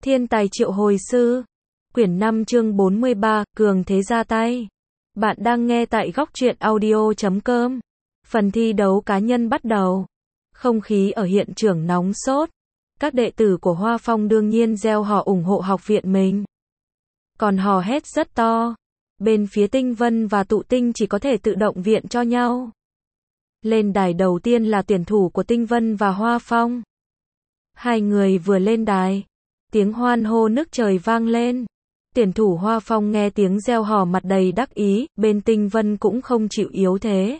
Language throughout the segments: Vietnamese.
Thiên tài triệu hồi sư. Quyển 5 chương 43, cường thế ra tay. Bạn đang nghe tại góc truyện audio.com. Phần thi đấu cá nhân bắt đầu. Không khí ở hiện trường nóng sốt. Các đệ tử của Hoa Phong đương nhiên reo hò ủng hộ học viện mình. Còn hò hét rất to. Bên phía Tinh Vân và Tụ Tinh chỉ có thể tự động viện cho nhau. Lên đài đầu tiên là tuyển thủ của Tinh Vân và Hoa Phong. Hai người vừa lên đài, tiếng hoan hô nức trời vang lên. Tuyển thủ Hoa Phong nghe tiếng reo hò mặt đầy đắc ý, bên Tinh Vân cũng không chịu yếu thế.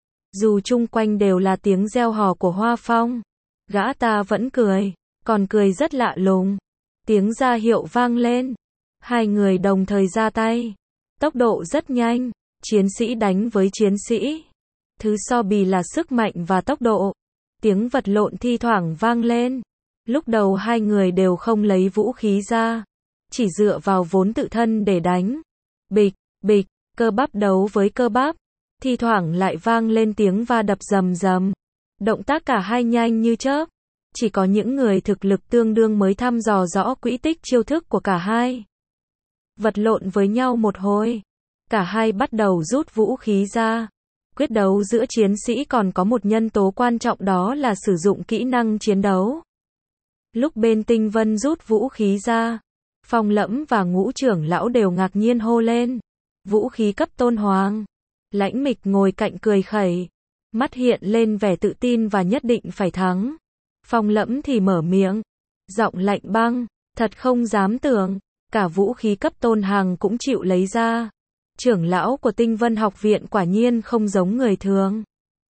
Dù chung quanh đều là tiếng reo hò của Hoa Phong, gã ta vẫn cười, còn cười rất lạ lùng. Tiếng ra hiệu vang lên, hai người đồng thời ra tay. Tốc độ rất nhanh, chiến sĩ đánh với chiến sĩ. Thứ so bì là sức mạnh và tốc độ. Tiếng vật lộn thi thoảng vang lên. Lúc đầu hai người đều không lấy vũ khí ra, chỉ dựa vào vốn tự thân để đánh. Bịch, bịch, cơ bắp đấu với cơ bắp. Thi thoảng lại vang lên tiếng va đập rầm rầm. Động tác cả hai nhanh như chớp. Chỉ có những người thực lực tương đương mới thăm dò rõ quỹ tích chiêu thức của cả hai. Vật lộn với nhau một hồi, cả hai bắt đầu rút vũ khí ra. Quyết đấu giữa chiến sĩ còn có một nhân tố quan trọng, đó là sử dụng kỹ năng chiến đấu. Lúc bên Tinh Vân rút vũ khí ra, Phong Lẫm và Ngũ trưởng lão đều ngạc nhiên hô lên. Vũ khí cấp tôn hoàng. Lãnh Mịch ngồi cạnh cười khẩy, mắt hiện lên vẻ tự tin và nhất định phải thắng. Phong Lẫm thì mở miệng, giọng lạnh băng, thật không dám tưởng, cả vũ khí cấp tôn hàng cũng chịu lấy ra. Trưởng lão của Tinh Vân học viện quả nhiên không giống người thường.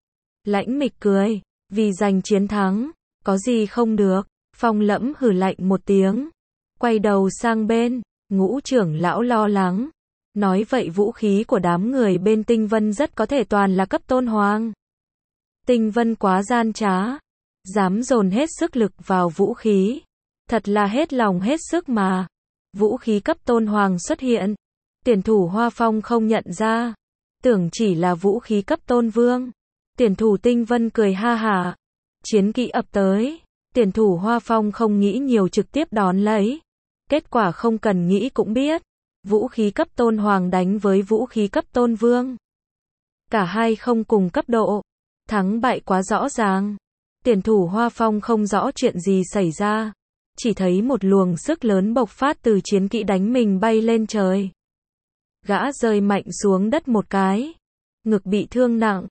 Lãnh Mịch cười, vì giành chiến thắng, có gì không được. Phong Lẫm hừ lạnh một tiếng, quay đầu sang bên. Ngũ trưởng lão lo lắng, nói vậy vũ khí của đám người bên Tinh Vân rất có thể toàn là cấp tôn hoàng. Tinh Vân quá gian trá, dám dồn hết sức lực vào vũ khí, thật là hết lòng hết sức mà. Vũ khí cấp tôn hoàng xuất hiện, tuyển thủ Hoa Phong không nhận ra, tưởng chỉ là vũ khí cấp tôn vương. Tuyển thủ Tinh Vân cười ha hả, chiến kỹ ập tới. Tuyển thủ Hoa Phong không nghĩ nhiều trực tiếp đón lấy. Kết quả không cần nghĩ cũng biết. Vũ khí cấp tôn hoàng đánh với vũ khí cấp tôn vương. Cả hai không cùng cấp độ. Thắng bại quá rõ ràng. Tuyển thủ Hoa Phong không rõ chuyện gì xảy ra. Chỉ thấy một luồng sức lớn bộc phát từ chiến kỹ đánh mình bay lên trời. Gã rơi mạnh xuống đất một cái. Ngực bị thương nặng.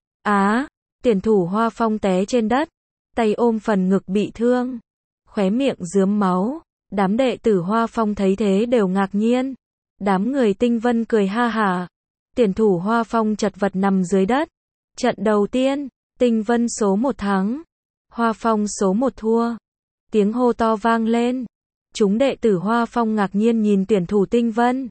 Tuyển thủ Hoa Phong té trên đất. Tay ôm phần ngực bị thương, khóe miệng rướm máu. Đám đệ tử Hoa Phong thấy thế đều ngạc nhiên. Đám người Tinh Vân cười ha hả. Tuyển thủ Hoa Phong chật vật nằm dưới đất. Trận đầu tiên, Tinh Vân số 1 thắng, Hoa Phong số 1 thua. Tiếng hô to vang lên. Chúng đệ tử Hoa Phong ngạc nhiên nhìn tuyển thủ Tinh Vân.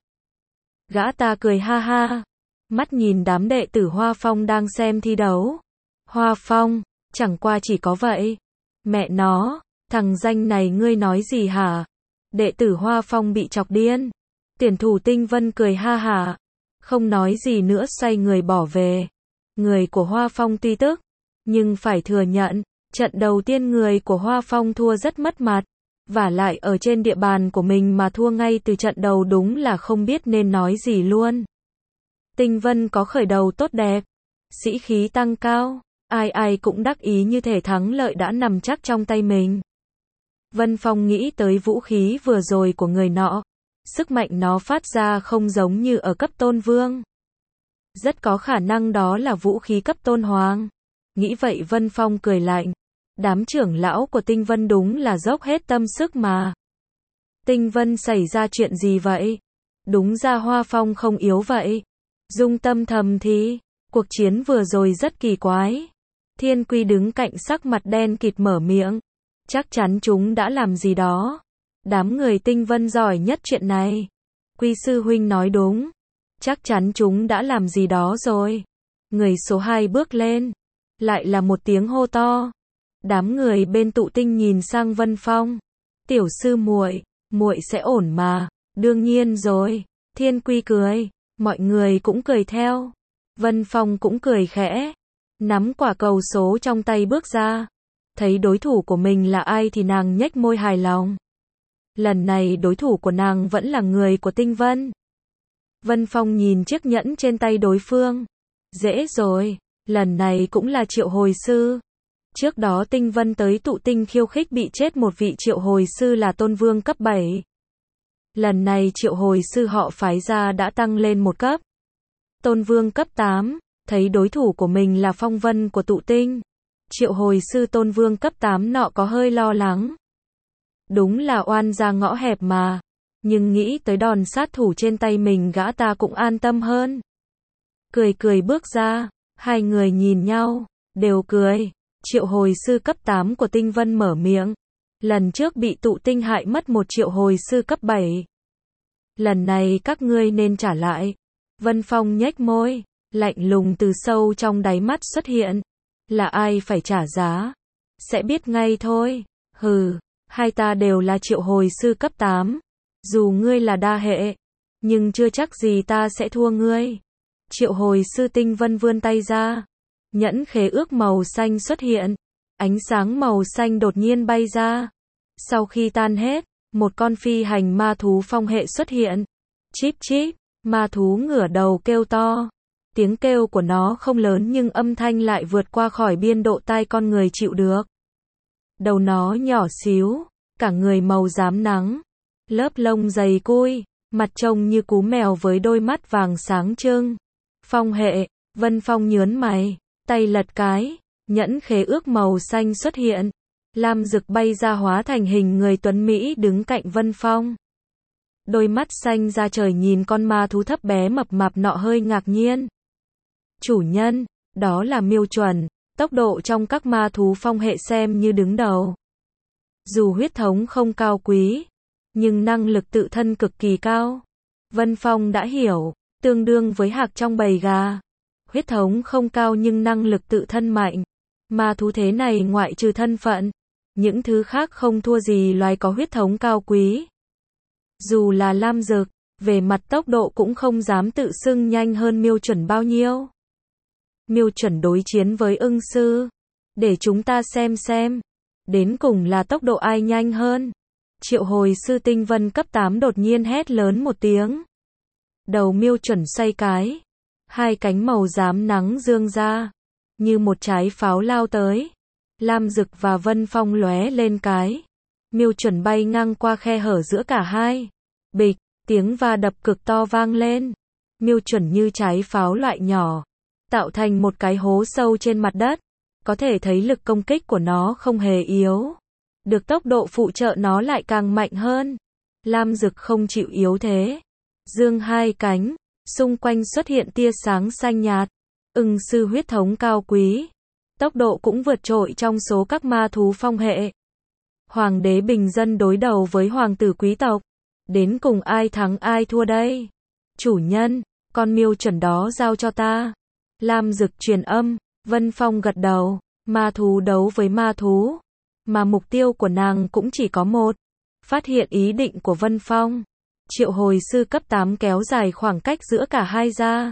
Gã ta cười ha ha, mắt nhìn đám đệ tử Hoa Phong đang xem thi đấu. Hoa Phong, chẳng qua chỉ có vậy. Mẹ nó, thằng danh này ngươi nói gì hả? Đệ tử Hoa Phong bị chọc điên. Tuyển thủ Tinh Vân cười ha hả, không nói gì nữa xoay người bỏ về. Người của Hoa Phong tuy tức, nhưng phải thừa nhận, trận đầu tiên người của Hoa Phong thua rất mất mặt. Vả lại ở trên địa bàn của mình mà thua ngay từ trận đầu đúng là không biết nên nói gì luôn. Tinh Vân có khởi đầu tốt đẹp, sĩ khí tăng cao. Ai ai cũng đắc ý như thể thắng lợi đã nằm chắc trong tay mình. Vân Phong nghĩ tới vũ khí vừa rồi của người nọ. Sức mạnh nó phát ra không giống như ở cấp tôn vương. Rất có khả năng đó là vũ khí cấp tôn hoàng. Nghĩ vậy Vân Phong cười lạnh. Đám trưởng lão của Tinh Vân đúng là dốc hết tâm sức mà. Tinh Vân xảy ra chuyện gì vậy? Đúng ra Hoa Phong không yếu vậy. Dung tâm thầm thì, cuộc chiến vừa rồi rất kỳ quái. Thiên Quy đứng cạnh sắc mặt đen kịt mở miệng. Chắc chắn chúng đã làm gì đó. Đám người Tinh Vân giỏi nhất chuyện này. Quy sư huynh nói đúng. Chắc chắn chúng đã làm gì đó rồi. Người số 2 bước lên. Lại là một tiếng hô to. Đám người bên Tụ Tinh nhìn sang Vân Phong. Tiểu sư muội, muội sẽ ổn mà. Đương nhiên rồi. Thiên Quy cười. Mọi người cũng cười theo. Vân Phong cũng cười khẽ. Nắm quả cầu số trong tay bước ra. Thấy đối thủ của mình là ai thì nàng nhếch môi hài lòng. Lần này đối thủ của nàng vẫn là người của Tinh Vân. Vân Phong nhìn chiếc nhẫn trên tay đối phương. Dễ rồi, lần này cũng là triệu hồi sư. Trước đó Tinh Vân tới tụ tinh khiêu khích bị chết một vị triệu hồi sư là Tôn Vương cấp 7. Lần này triệu hồi sư họ phái ra đã tăng lên một cấp. Tôn Vương cấp 8, thấy đối thủ của mình là Phong Vân của tụ tinh. Triệu hồi sư Tôn Vương cấp 8 nọ có hơi lo lắng. Đúng là oan ra ngõ hẹp mà. Nhưng nghĩ tới đòn sát thủ trên tay mình gã ta cũng an tâm hơn. Cười cười bước ra, hai người nhìn nhau, đều cười. Triệu hồi sư cấp 8 của Tinh Vân mở miệng. Lần trước bị tụ tinh hại mất một triệu hồi sư cấp 7. Lần này các ngươi nên trả lại. Vân Phong nhếch môi, lạnh lùng từ sâu trong đáy mắt xuất hiện. Là ai phải trả giá? Sẽ biết ngay thôi. Hừ, hai ta đều là triệu hồi sư cấp 8. Dù ngươi là đa hệ, nhưng chưa chắc gì ta sẽ thua ngươi. Triệu hồi sư Tinh Vân vươn tay ra. Nhẫn khế ước màu xanh xuất hiện. Ánh sáng màu xanh đột nhiên bay ra. Sau khi tan hết, một con phi hành ma thú phong hệ xuất hiện. Chíp chíp, ma thú ngửa đầu kêu to. Tiếng kêu của nó không lớn nhưng âm thanh lại vượt qua khỏi biên độ tai con người chịu được. Đầu nó nhỏ xíu, cả người màu rám nắng. Lớp lông dày cui, mặt trông như cú mèo với đôi mắt vàng sáng trưng. Phong hệ, Vân Phong nhớn mày, tay lật cái, nhẫn khế ước màu xanh xuất hiện. Lam Dực bay ra hóa thành hình người tuấn Mỹ đứng cạnh Vân Phong. Đôi mắt xanh ra trời nhìn con ma thú thấp bé mập mạp nọ hơi ngạc nhiên. Chủ nhân, đó là Miêu Chuẩn, tốc độ trong các ma thú phong hệ xem như đứng đầu. Dù huyết thống không cao quý, nhưng năng lực tự thân cực kỳ cao. Vân Phong đã hiểu, tương đương với hạc trong bầy gà. Huyết thống không cao nhưng năng lực tự thân mạnh. Ma thú thế này ngoại trừ thân phận, những thứ khác không thua gì loài có huyết thống cao quý. Dù là Lam Dực, về mặt tốc độ cũng không dám tự xưng nhanh hơn Miêu Chuẩn bao nhiêu. Miêu Chuẩn đối chiến với ưng sư. Để chúng ta xem. Đến cùng là tốc độ ai nhanh hơn. Triệu hồi sư Tinh Vân cấp 8 đột nhiên hét lớn một tiếng. Đầu Miêu Chuẩn xoay cái. Hai cánh màu rám nắng dương ra. Như một trái pháo lao tới. Lam Dực và Vân Phong lóe lên cái. Miêu Chuẩn bay ngang qua khe hở giữa cả hai. Bịch, tiếng va đập cực to vang lên. Miêu Chuẩn như trái pháo loại nhỏ. Tạo thành một cái hố sâu trên mặt đất. Có thể thấy lực công kích của nó không hề yếu. Được tốc độ phụ trợ nó lại càng mạnh hơn. Lam Dực không chịu yếu thế. Dương hai cánh, xung quanh xuất hiện tia sáng xanh nhạt. Ưng sư huyết thống cao quý. Tốc độ cũng vượt trội trong số các ma thú phong hệ. Hoàng đế bình dân đối đầu với hoàng tử quý tộc. Đến cùng ai thắng ai thua đây? Chủ nhân, con Miêu Chuẩn đó giao cho ta. Lam Dực truyền âm, Vân Phong gật đầu. Ma thú đấu với ma thú. Mà mục tiêu của nàng cũng chỉ có một. Phát hiện ý định của Vân Phong. Triệu hồi sư cấp 8 kéo dài khoảng cách giữa cả hai ra.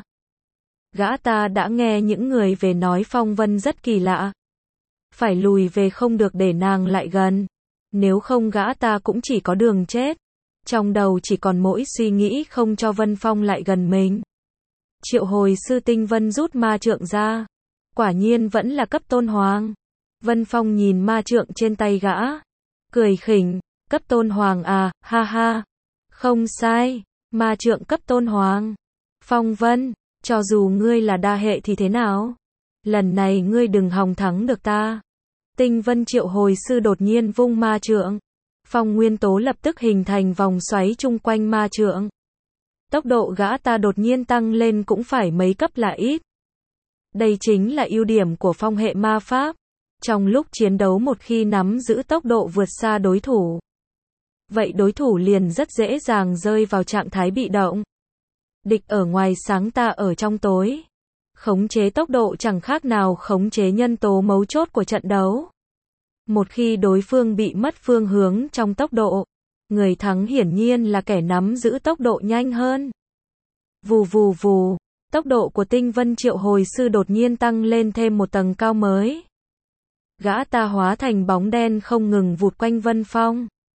Gã ta đã nghe những người về nói Phong Vân rất kỳ lạ. Phải lùi về không được để nàng lại gần. Nếu không gã ta cũng chỉ có đường chết. Trong đầu chỉ còn mỗi suy nghĩ không cho Vân Phong lại gần mình. Triệu hồi sư Tinh Vân rút ma trượng ra. Quả nhiên vẫn là cấp tôn hoàng. Vân Phong nhìn ma trượng trên tay gã. Cười khỉnh, cấp tôn hoàng à, ha ha. Không sai, ma trượng cấp tôn hoàng. Phong Vân, cho dù ngươi là đa hệ thì thế nào? Lần này ngươi đừng hòng thắng được ta. Tinh Vân triệu hồi sư đột nhiên vung ma trượng. Phong nguyên tố lập tức hình thành vòng xoáy chung quanh ma trượng. Tốc độ gã ta đột nhiên tăng lên cũng phải mấy cấp là ít. Đây chính là ưu điểm của phong hệ ma pháp. Trong lúc chiến đấu một khi nắm giữ tốc độ vượt xa đối thủ, vậy đối thủ liền rất dễ dàng rơi vào trạng thái bị động. Địch ở ngoài sáng ta ở trong tối. Khống chế tốc độ chẳng khác nào khống chế nhân tố mấu chốt của trận đấu. Một khi đối phương bị mất phương hướng trong tốc độ, người thắng hiển nhiên là kẻ nắm giữ tốc độ nhanh hơn. Vù vù vù, tốc độ của Tinh Vân triệu hồi sư đột nhiên tăng lên thêm một tầng cao mới. Gã ta hóa thành bóng đen không ngừng vụt quanh Vân Phong.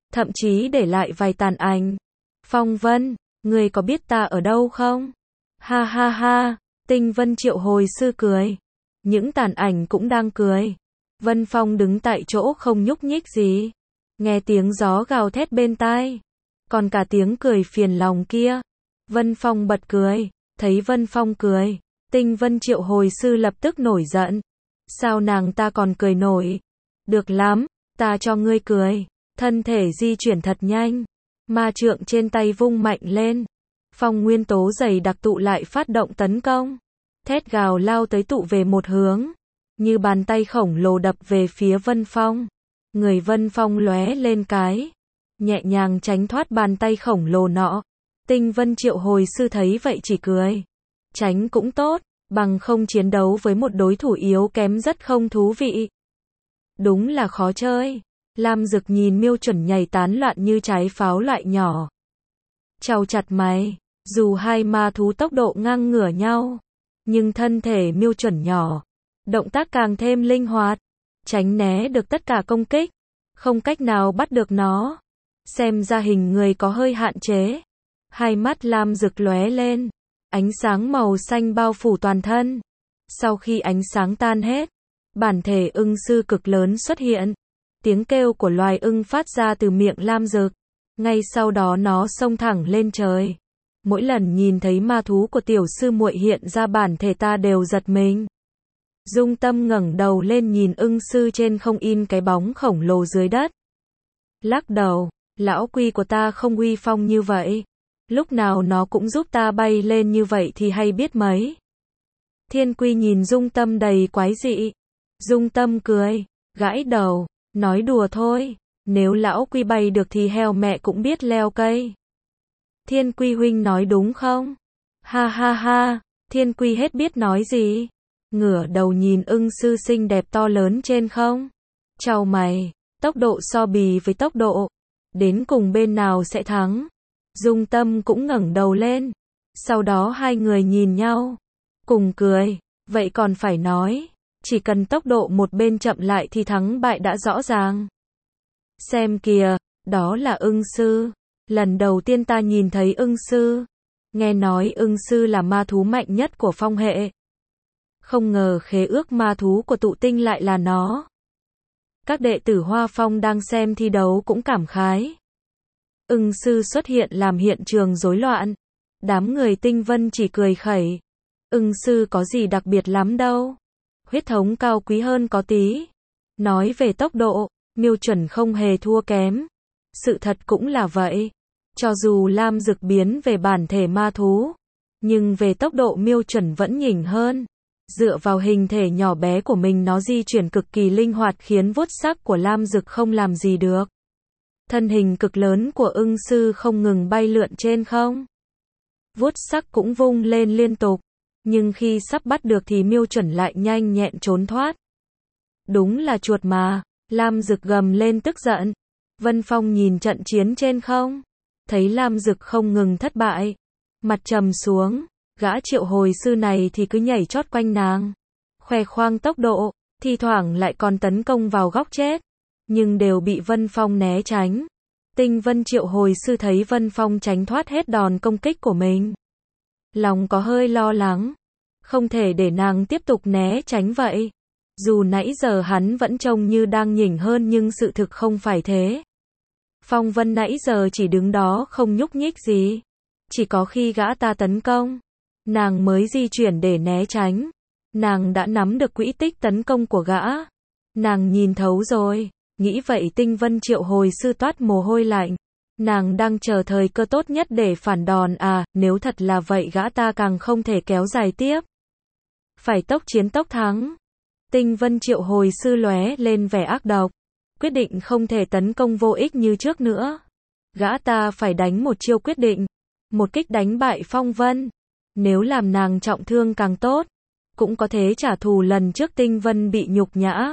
thậm chí để lại vài tàn ảnh. Phong Vân, người có biết ta ở đâu không? Ha ha ha, Tinh Vân triệu hồi sư cười. Những tàn ảnh cũng đang cười. Vân Phong đứng tại chỗ không nhúc nhích gì. Nghe tiếng gió gào thét bên tai. Còn cả tiếng cười phiền lòng kia. Vân Phong bật cười. Thấy Vân Phong cười. Tinh Vân triệu hồi sư lập tức nổi giận. Sao nàng ta còn cười nổi? Được lắm, ta cho ngươi cười. Thân thể di chuyển thật nhanh. Ma trượng trên tay vung mạnh lên. Phong nguyên tố dày đặc tụ lại phát động tấn công. Thét gào lao tới tụ về một hướng. Như bàn tay khổng lồ đập về phía Vân Phong. Người Vân Phong lóe lên cái. Nhẹ nhàng tránh thoát bàn tay khổng lồ nọ. Tinh Vân triệu hồi sư thấy vậy chỉ cười. Tránh cũng tốt, bằng không chiến đấu với một đối thủ yếu kém rất không thú vị. Đúng là khó chơi. Lam Dực nhìn Miêu Chuẩn nhảy tán loạn như trái pháo loại nhỏ. Chau chặt mày, dù hai ma thú tốc độ ngang ngửa nhau, nhưng thân thể Miêu Chuẩn nhỏ, động tác càng thêm linh hoạt, tránh né được tất cả công kích, không cách nào bắt được nó. Xem ra hình người có hơi hạn chế. Hai mắt Lam Dực lóe lên, ánh sáng màu xanh bao phủ toàn thân. Sau khi ánh sáng tan hết, bản thể ưng sư cực lớn xuất hiện. Tiếng kêu của loài ưng phát ra từ miệng Lam Dực. Ngay sau đó nó xông thẳng lên trời. Mỗi lần nhìn thấy ma thú của tiểu sư muội hiện ra bản thể ta đều giật mình. Dung Tâm ngẩng đầu lên nhìn ưng sư trên không in cái bóng khổng lồ dưới đất. Lắc đầu, lão quy của ta không uy phong như vậy. Lúc nào nó cũng giúp ta bay lên như vậy thì hay biết mấy. Thiên Quy nhìn Dung Tâm đầy quái dị. Dung Tâm cười, gãi đầu, nói đùa thôi. Nếu lão quy bay được thì heo mẹ cũng biết leo cây. Thiên Quy huynh nói đúng không? Ha ha ha, Thiên Quy hết biết nói gì. Ngửa đầu nhìn ưng sư xinh đẹp to lớn trên không. Chau mày, tốc độ so bì với tốc độ. Đến cùng bên nào sẽ thắng? Dung Tâm cũng ngẩng đầu lên. Sau đó hai người nhìn nhau. Cùng cười, vậy còn phải nói. Chỉ cần tốc độ một bên chậm lại thì thắng bại đã rõ ràng. Xem kìa, đó là ưng sư. Lần đầu tiên ta nhìn thấy ưng sư. Nghe nói ưng sư là ma thú mạnh nhất của phong hệ. Không ngờ khế ước ma thú của tụ tinh lại là nó. Các đệ tử Hoa Phong đang xem thi đấu cũng cảm khái. Ưng sư xuất hiện làm hiện trường rối loạn. Đám người Tinh Vân chỉ cười khẩy. Ưng sư có gì đặc biệt lắm đâu. Huyết thống cao quý hơn có tí. Nói về tốc độ, Miêu Chuẩn không hề thua kém. Sự thật cũng là vậy. Cho dù Lam Dực biến về bản thể ma thú, nhưng về tốc độ Miêu Chuẩn vẫn nhỉnh hơn. Dựa vào hình thể nhỏ bé của mình nó di chuyển cực kỳ linh hoạt khiến vuốt sắc của Lam Dực không làm gì được. Thân hình cực lớn của ưng sư không ngừng bay lượn trên không. Vuốt sắc cũng vung lên liên tục. Nhưng khi sắp bắt được thì Miêu Chuẩn lại nhanh nhẹn trốn thoát. Đúng là chuột mà. Lam Dực gầm lên tức giận. Vân Phong nhìn trận chiến trên không. Thấy Lam Dực không ngừng thất bại. Mặt trầm xuống. Gã triệu hồi sư này thì cứ nhảy chót quanh nàng. Khoe khoang tốc độ. Thi thoảng lại còn tấn công vào góc chết. Nhưng đều bị Vân Phong né tránh. Tinh Vân triệu hồi sư thấy Vân Phong tránh thoát hết đòn công kích của mình. Lòng có hơi lo lắng. Không thể để nàng tiếp tục né tránh vậy. Dù nãy giờ hắn vẫn trông như đang nhỉnh hơn nhưng sự thực không phải thế. Phong Vân nãy giờ chỉ đứng đó không nhúc nhích gì. Chỉ có khi gã ta tấn công, nàng mới di chuyển để né tránh. Nàng đã nắm được quỹ tích tấn công của gã. Nàng nhìn thấu rồi. Nghĩ vậy Tinh Vân triệu hồi sư toát mồ hôi lạnh. Nàng đang chờ thời cơ tốt nhất để phản đòn à, nếu thật là vậy gã ta càng không thể kéo dài tiếp. Phải tốc chiến tốc thắng. Tinh Vân triệu hồi sư lóe lên vẻ ác độc. Quyết định không thể tấn công vô ích như trước nữa. Gã ta phải đánh một chiêu quyết định. Một kích đánh bại Phong Vân. Nếu làm nàng trọng thương càng tốt. Cũng có thể trả thù lần trước Tinh Vân bị nhục nhã.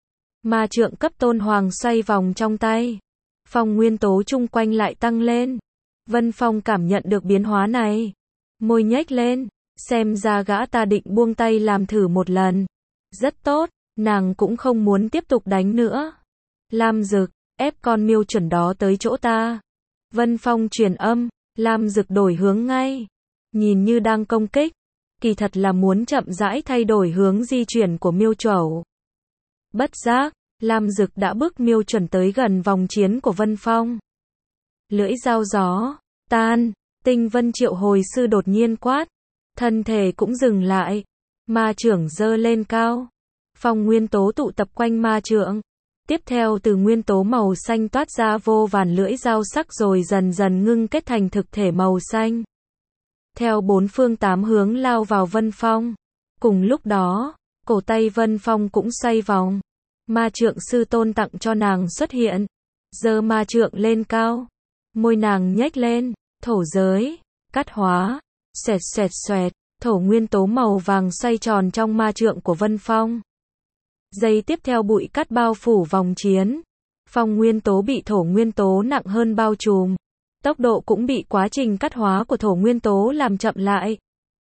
Ma trượng cấp tôn hoàng xoay vòng trong tay. Phong nguyên tố chung quanh lại tăng lên. Vân Phong cảm nhận được biến hóa này. Môi nhếch lên. Xem ra gã ta định buông tay làm thử một lần. Rất tốt, nàng cũng không muốn tiếp tục đánh nữa. Lam Dực, ép con miêu chuẩn đó tới chỗ ta. Vân Phong truyền âm, Lam Dực đổi hướng ngay. Nhìn như đang công kích, kỳ thật là muốn chậm rãi thay đổi hướng di chuyển của miêu trẩu. Bất giác, Lam Dực đã bước miêu chuẩn tới gần vòng chiến của Vân Phong. Lưỡi dao gió, tan, Tinh Vân Triệu Hồi Sư đột nhiên quát. Thân thể cũng dừng lại. Ma chưởng giơ lên cao. Phong nguyên tố tụ tập quanh ma trượng. Tiếp theo từ nguyên tố màu xanh toát ra vô vàn lưỡi dao sắc rồi dần dần ngưng kết thành thực thể màu xanh. Theo bốn phương tám hướng lao vào Vân Phong. Cùng lúc đó, cổ tay Vân Phong cũng xoay vòng. Ma trượng sư tôn tặng cho nàng xuất hiện. Giơ ma trượng lên cao. Môi nàng nhếch lên. Thổ giới, cát hóa, xoẹt xoẹt xoẹt. Thổ nguyên tố màu vàng xoay tròn trong ma trượng của Vân Phong. Giây tiếp theo bụi cát bao phủ vòng chiến. Phong nguyên tố bị thổ nguyên tố nặng hơn bao trùm. Tốc độ cũng bị quá trình cát hóa của thổ nguyên tố làm chậm lại.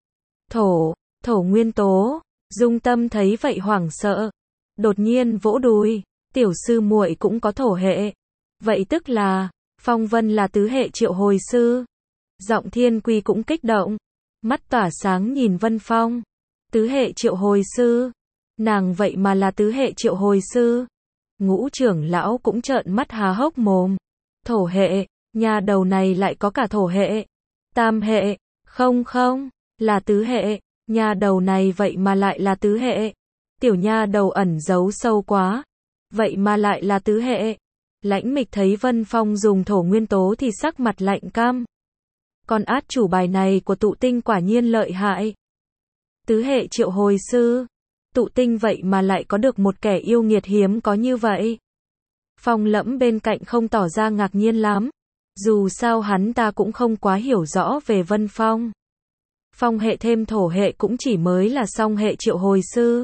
Thổ nguyên tố, Dung Tâm thấy vậy hoảng sợ. Đột nhiên vỗ đùi, tiểu sư muội cũng có thổ hệ. Vậy tức là, Phong Vân là tứ hệ triệu hồi sư. Giọng Thiên Quy cũng kích động. Mắt tỏa sáng nhìn Vân Phong. Tứ hệ triệu hồi sư. Nàng vậy mà là tứ hệ triệu hồi sư. Ngũ trưởng lão cũng trợn mắt há hốc mồm. Thổ hệ, nhà đầu này lại có cả thổ hệ. Tam hệ, không, là tứ hệ. Nhà đầu này vậy mà lại là tứ hệ. Tiểu nha đầu ẩn giấu sâu quá. Vậy mà lại là tứ hệ. Lãnh Mịch thấy Vân Phong dùng thổ nguyên tố thì sắc mặt lạnh căm. Con át chủ bài này của tụ tinh quả nhiên lợi hại. Tứ hệ triệu hồi sư. Tụ tinh vậy mà lại có được một kẻ yêu nghiệt hiếm có như vậy. Phong Lẫm bên cạnh không tỏ ra ngạc nhiên lắm. Dù sao hắn ta cũng không quá hiểu rõ về Vân Phong. Phong hệ thêm thổ hệ cũng chỉ mới là song hệ triệu hồi sư.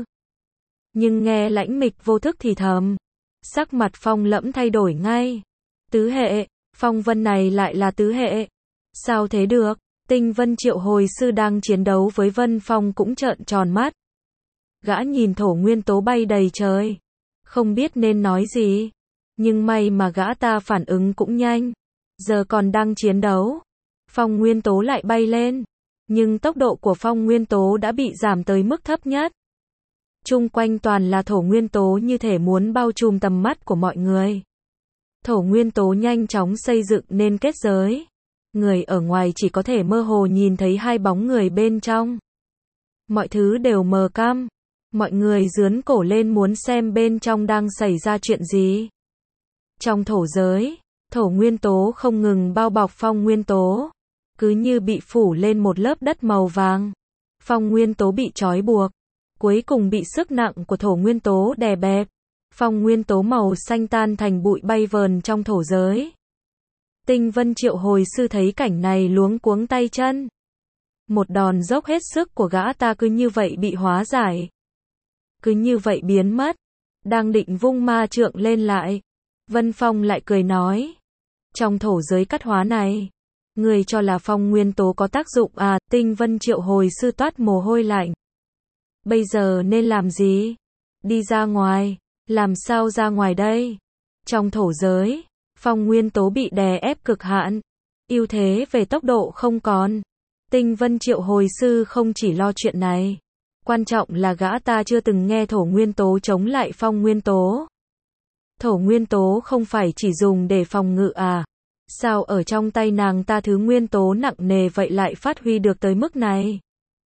Nhưng nghe Lãnh Mịch vô thức thì thầm. Sắc mặt Phong Lẫm thay đổi ngay. Tứ hệ, Phong Vân này lại là tứ hệ. Sao thế được? Tinh Vân Triệu Hồi Sư đang chiến đấu với Vân Phong cũng trợn tròn mắt. Gã nhìn thổ nguyên tố bay đầy trời. Không biết nên nói gì. Nhưng may mà gã ta phản ứng cũng nhanh. Giờ còn đang chiến đấu. Phong nguyên tố lại bay lên. Nhưng tốc độ của phong nguyên tố đã bị giảm tới mức thấp nhất. Chung quanh toàn là thổ nguyên tố như thể muốn bao trùm tầm mắt của mọi người. Thổ nguyên tố nhanh chóng xây dựng nên kết giới. Người ở ngoài chỉ có thể mơ hồ nhìn thấy hai bóng người bên trong. Mọi thứ đều mờ câm. Mọi người dướn cổ lên muốn xem bên trong đang xảy ra chuyện gì. Trong thổ giới, thổ nguyên tố không ngừng bao bọc phong nguyên tố. Cứ như bị phủ lên một lớp đất màu vàng. Phong nguyên tố bị trói buộc. Cuối cùng bị sức nặng của thổ nguyên tố đè bẹp. Phong nguyên tố màu xanh tan thành bụi bay vờn trong thổ giới. Tinh Vân Triệu Hồi Sư thấy cảnh này luống cuống tay chân. Một đòn dốc hết sức của gã ta cứ như vậy bị hóa giải. Cứ như vậy biến mất. Đang định vung ma trượng lên lại. Vân Phong lại cười nói. Trong thổ giới cắt hóa này, người cho là phong nguyên tố có tác dụng à? Tinh Vân Triệu Hồi Sư toát mồ hôi lạnh. Bây giờ nên làm gì? Đi ra ngoài. Làm sao ra ngoài đây? Trong thổ giới, phong nguyên tố bị đè ép cực hạn. Ưu thế về tốc độ không còn. Tinh Vân Triệu Hồi Sư không chỉ lo chuyện này. Quan trọng là gã ta chưa từng nghe thổ nguyên tố chống lại phong nguyên tố. Thổ nguyên tố không phải chỉ dùng để phòng ngự à? Sao ở trong tay nàng ta thứ nguyên tố nặng nề vậy lại phát huy được tới mức này?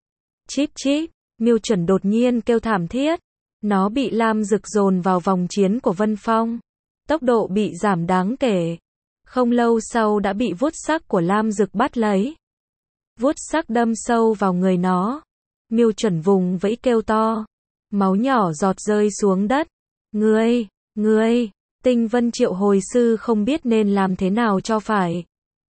Chíp chíp, Miêu Chuẩn đột nhiên kêu thảm thiết. Nó bị Lam Dực dồn vào vòng chiến của Vân Phong. Tốc độ bị giảm đáng kể. Không lâu sau đã bị vuốt sắc của Lam Dực bắt lấy. Vuốt sắc đâm sâu vào người nó. Miêu Chuẩn vùng vẫy kêu to. Máu nhỏ giọt rơi xuống đất. Ngươi, Tinh Vân Triệu Hồi Sư không biết nên làm thế nào cho phải.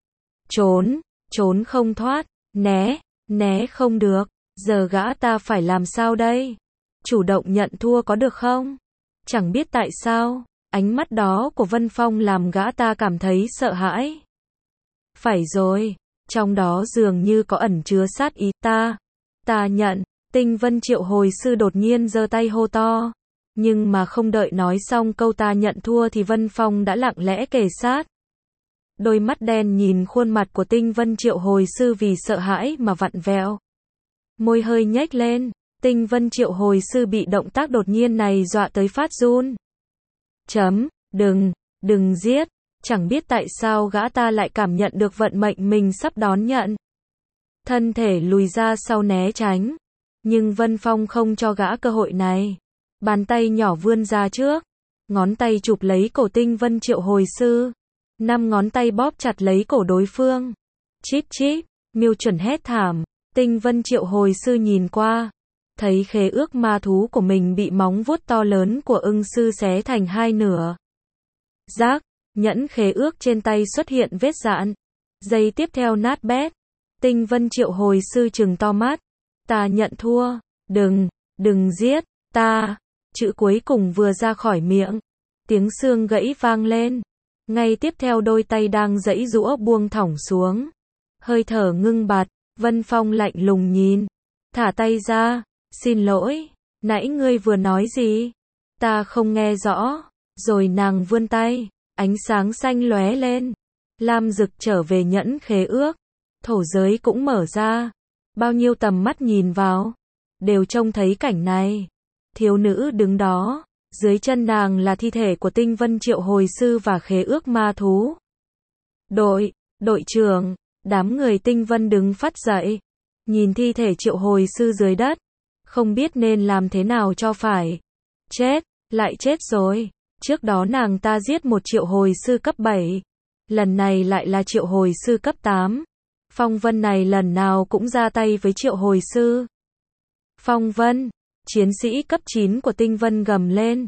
Trốn không thoát, né không được. Giờ gã ta phải làm sao đây? Chủ động nhận thua có được không? Chẳng biết tại sao, ánh mắt đó của Vân Phong làm gã ta cảm thấy sợ hãi. Phải rồi, trong đó dường như có ẩn chứa sát ý. Ta nhận. Tinh Vân Triệu Hồi Sư đột nhiên giơ tay hô to. Nhưng mà không đợi nói xong câu ta nhận thua thì Vân Phong đã lặng lẽ kề sát. Đôi mắt đen nhìn khuôn mặt của Tinh Vân Triệu Hồi Sư vì sợ hãi mà vặn vẹo. Môi hơi nhếch lên, Tinh Vân Triệu Hồi Sư bị động tác đột nhiên này dọa tới phát run. Đừng giết, chẳng biết tại sao gã ta lại cảm nhận được vận mệnh mình sắp đón nhận. Thân thể lùi ra sau né tránh, nhưng Vân Phong không cho gã cơ hội này. Bàn tay nhỏ vươn ra trước, ngón tay chụp lấy cổ Tinh Vân Triệu Hồi Sư. 5 ngón tay bóp chặt lấy cổ đối phương. Chíp chíp, miêu chuẩn hét thảm. Tinh Vân Triệu Hồi Sư nhìn qua, thấy khế ước ma thú của mình bị móng vuốt to lớn của ưng sư xé thành 2 nửa. Rác, nhẫn khế ước trên tay xuất hiện vết rạn. Giây tiếp theo nát bét. Tinh Vân Triệu Hồi Sư trừng to mắt. Ta nhận thua. Đừng giết ta. Chữ cuối cùng vừa ra khỏi miệng, tiếng xương gãy vang lên. Ngay tiếp theo đôi tay đang giãy giũa buông thõng xuống. Hơi thở ngưng bặt, Vân Phong lạnh lùng nhìn. Thả tay ra. Xin lỗi, nãy ngươi vừa nói gì? Ta không nghe rõ. Rồi nàng vươn tay, ánh sáng xanh lóe lên. Lam rực trở về nhẫn khế ước. Thổ giới cũng mở ra. Bao nhiêu tầm mắt nhìn vào, đều trông thấy cảnh này. Thiếu nữ đứng đó, dưới chân nàng là thi thể của Tinh Vân Triệu Hồi Sư và khế ước ma thú. Đội trưởng, đám người Tinh Vân đứng phắt dậy, nhìn thi thể Triệu Hồi Sư dưới đất, không biết nên làm thế nào cho phải. Chết, lại chết rồi. Trước đó nàng ta giết một Triệu Hồi Sư cấp 7, lần này lại là Triệu Hồi Sư cấp 8. Phong Vân này lần nào cũng ra tay với Triệu Hồi Sư. Phong Vân, chiến sĩ cấp 9 của Tinh Vân gầm lên.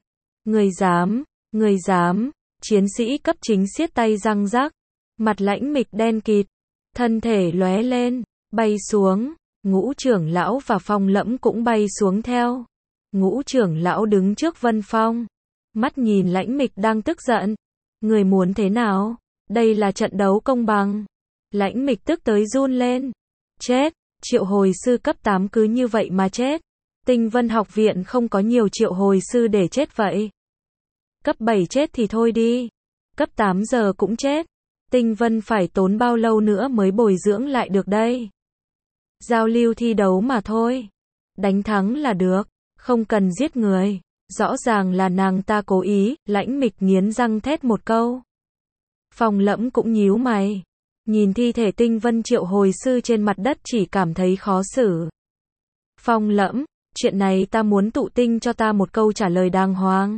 Người dám, chiến sĩ cấp 9 siết tay răng rắc, mặt lãnh mịch đen kịt, thân thể lóe lên, bay xuống. Ngũ trưởng lão và Phong Lẫm cũng bay xuống theo. Ngũ trưởng lão đứng trước Vân Phong, mắt nhìn lãnh mịch đang tức giận. Người muốn thế nào? Đây là trận đấu công bằng. Lãnh mịch tức tới run lên. Chết, Triệu Hồi Sư cấp 8 cứ như vậy mà chết. Tinh Vân học viện không có nhiều Triệu Hồi Sư để chết vậy. Cấp 7 chết thì thôi đi. Cấp 8 giờ cũng chết. Tinh Vân phải tốn bao lâu nữa mới bồi dưỡng lại được đây? Giao lưu thi đấu mà thôi. Đánh thắng là được, không cần giết người. Rõ ràng là nàng ta cố ý, lãnh mịch nghiến răng thét một câu. Phong Lẫm cũng nhíu mày. Nhìn thi thể Tinh Vân Triệu Hồi Sư trên mặt đất chỉ cảm thấy khó xử. Phong Lẫm, chuyện này ta muốn tụ tinh cho ta một câu trả lời đàng hoàng.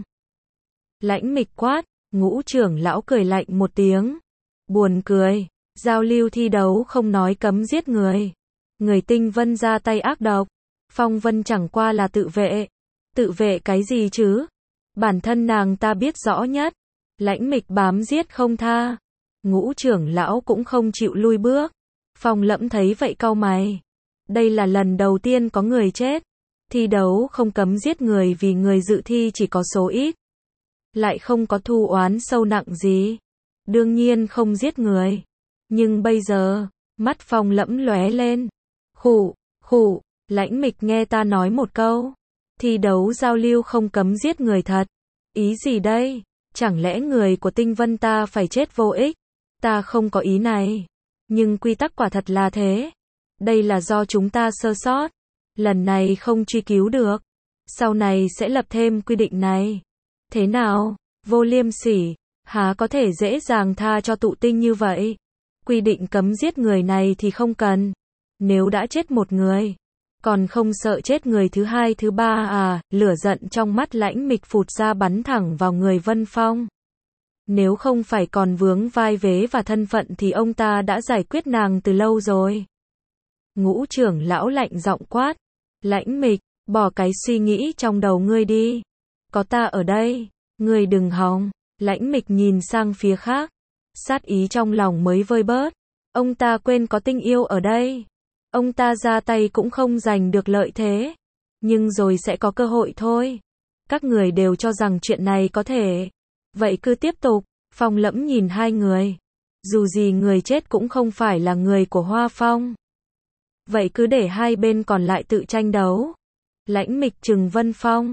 Lãnh mịch quát, ngũ trưởng lão cười lạnh một tiếng. Buồn cười, giao lưu thi đấu không nói cấm giết người. Người Tinh Vân ra tay ác độc. Phong Vân chẳng qua là tự vệ. Tự vệ cái gì chứ? Bản thân nàng ta biết rõ nhất. Lãnh mịch bám giết không tha. Ngũ trưởng lão cũng không chịu lui bước. Phong Lẫm thấy vậy cau mày. Đây là lần đầu tiên có người chết. Thi đấu không cấm giết người vì người dự thi chỉ có số ít. Lại không có thù oán sâu nặng gì. Đương nhiên không giết người. Nhưng bây giờ, mắt Phong Lẫm lóe lên. Khụ, lãnh mịch nghe ta nói một câu. Thi đấu giao lưu không cấm giết người thật. Ý gì đây? Chẳng lẽ người của Tinh Vân ta phải chết vô ích? Ta không có ý này. Nhưng quy tắc quả thật là thế. Đây là do chúng ta sơ sót. Lần này không truy cứu được. Sau này sẽ lập thêm quy định này. Thế nào? Vô liêm sỉ. Há có thể dễ dàng tha cho tụ tinh như vậy? Quy định cấm giết người này thì không cần. Nếu đã chết một người, còn không sợ chết người thứ hai thứ ba à? Lửa giận trong mắt lãnh mịch phụt ra bắn thẳng vào người Vân Phong. Nếu không phải còn vướng vai vế và thân phận thì ông ta đã giải quyết nàng từ lâu rồi. Ngũ trưởng lão lạnh giọng quát. Lãnh mịch, bỏ cái suy nghĩ trong đầu ngươi đi. Có ta ở đây, ngươi đừng hòng. Lãnh mịch nhìn sang phía khác. Sát ý trong lòng mới vơi bớt. Ông ta quên có Tinh Yêu ở đây. Ông ta ra tay cũng không giành được lợi thế. Nhưng rồi sẽ có cơ hội thôi. Các người đều cho rằng chuyện này có thể. Vậy cứ tiếp tục. Phong Lẫm nhìn hai người. Dù gì người chết cũng không phải là người của Hoa Phong. Vậy cứ để hai bên còn lại tự tranh đấu. Lãnh mịch trừng Vân Phong.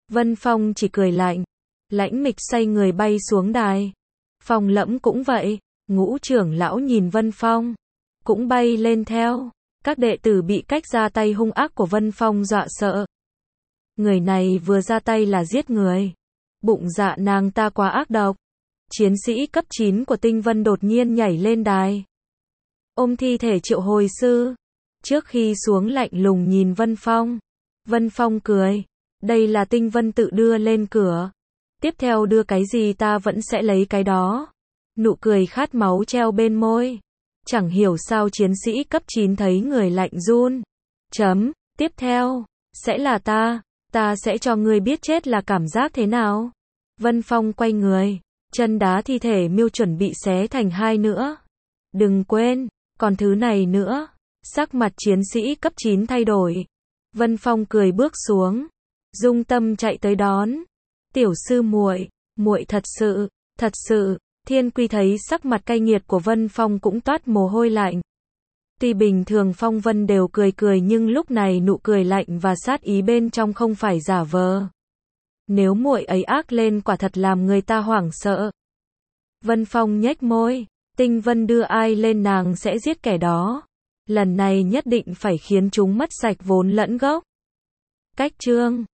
Vân Phong chỉ cười lạnh. Lãnh Mịch xoay người bay xuống đài. Phong Lẫm cũng vậy. Ngũ trưởng lão nhìn Vân Phong, cũng bay lên theo. Các đệ tử bị cách ra tay hung ác của Vân Phong dọa sợ. Người này vừa ra tay là giết người. Bụng dạ nàng ta quá ác độc. Chiến sĩ cấp 9 của Tinh Vân đột nhiên nhảy lên đài. Ôm thi thể Triệu Hồi Sư. Trước khi xuống lạnh lùng nhìn Vân Phong. Vân Phong cười. Đây là Tinh Vân tự đưa lên cửa. Tiếp theo đưa cái gì ta vẫn sẽ lấy cái đó. Nụ cười khát máu treo bên môi. Chẳng hiểu sao chiến sĩ cấp 9 thấy người lạnh run. Tiếp theo, sẽ là ta sẽ cho ngươi biết chết là cảm giác thế nào. Vân Phong quay người, chân đá thi thể Miêu chuẩn bị xé thành hai nữa. Đừng quên, còn thứ này nữa. Sắc mặt chiến sĩ cấp 9 thay đổi. Vân Phong cười bước xuống. Dung Tâm chạy tới đón. Tiểu sư muội thật sự. Thiên Quy thấy sắc mặt cay nghiệt của Vân Phong cũng toát mồ hôi lạnh. Tuy bình thường Phong Vân đều cười nhưng lúc này nụ cười lạnh và sát ý bên trong không phải giả vờ. Nếu muội ấy ác lên quả thật làm người ta hoảng sợ. Vân Phong nhếch môi, Tinh Vân đưa ai lên nàng sẽ giết kẻ đó. Lần này nhất định phải khiến chúng mất sạch vốn lẫn gốc. Cách chương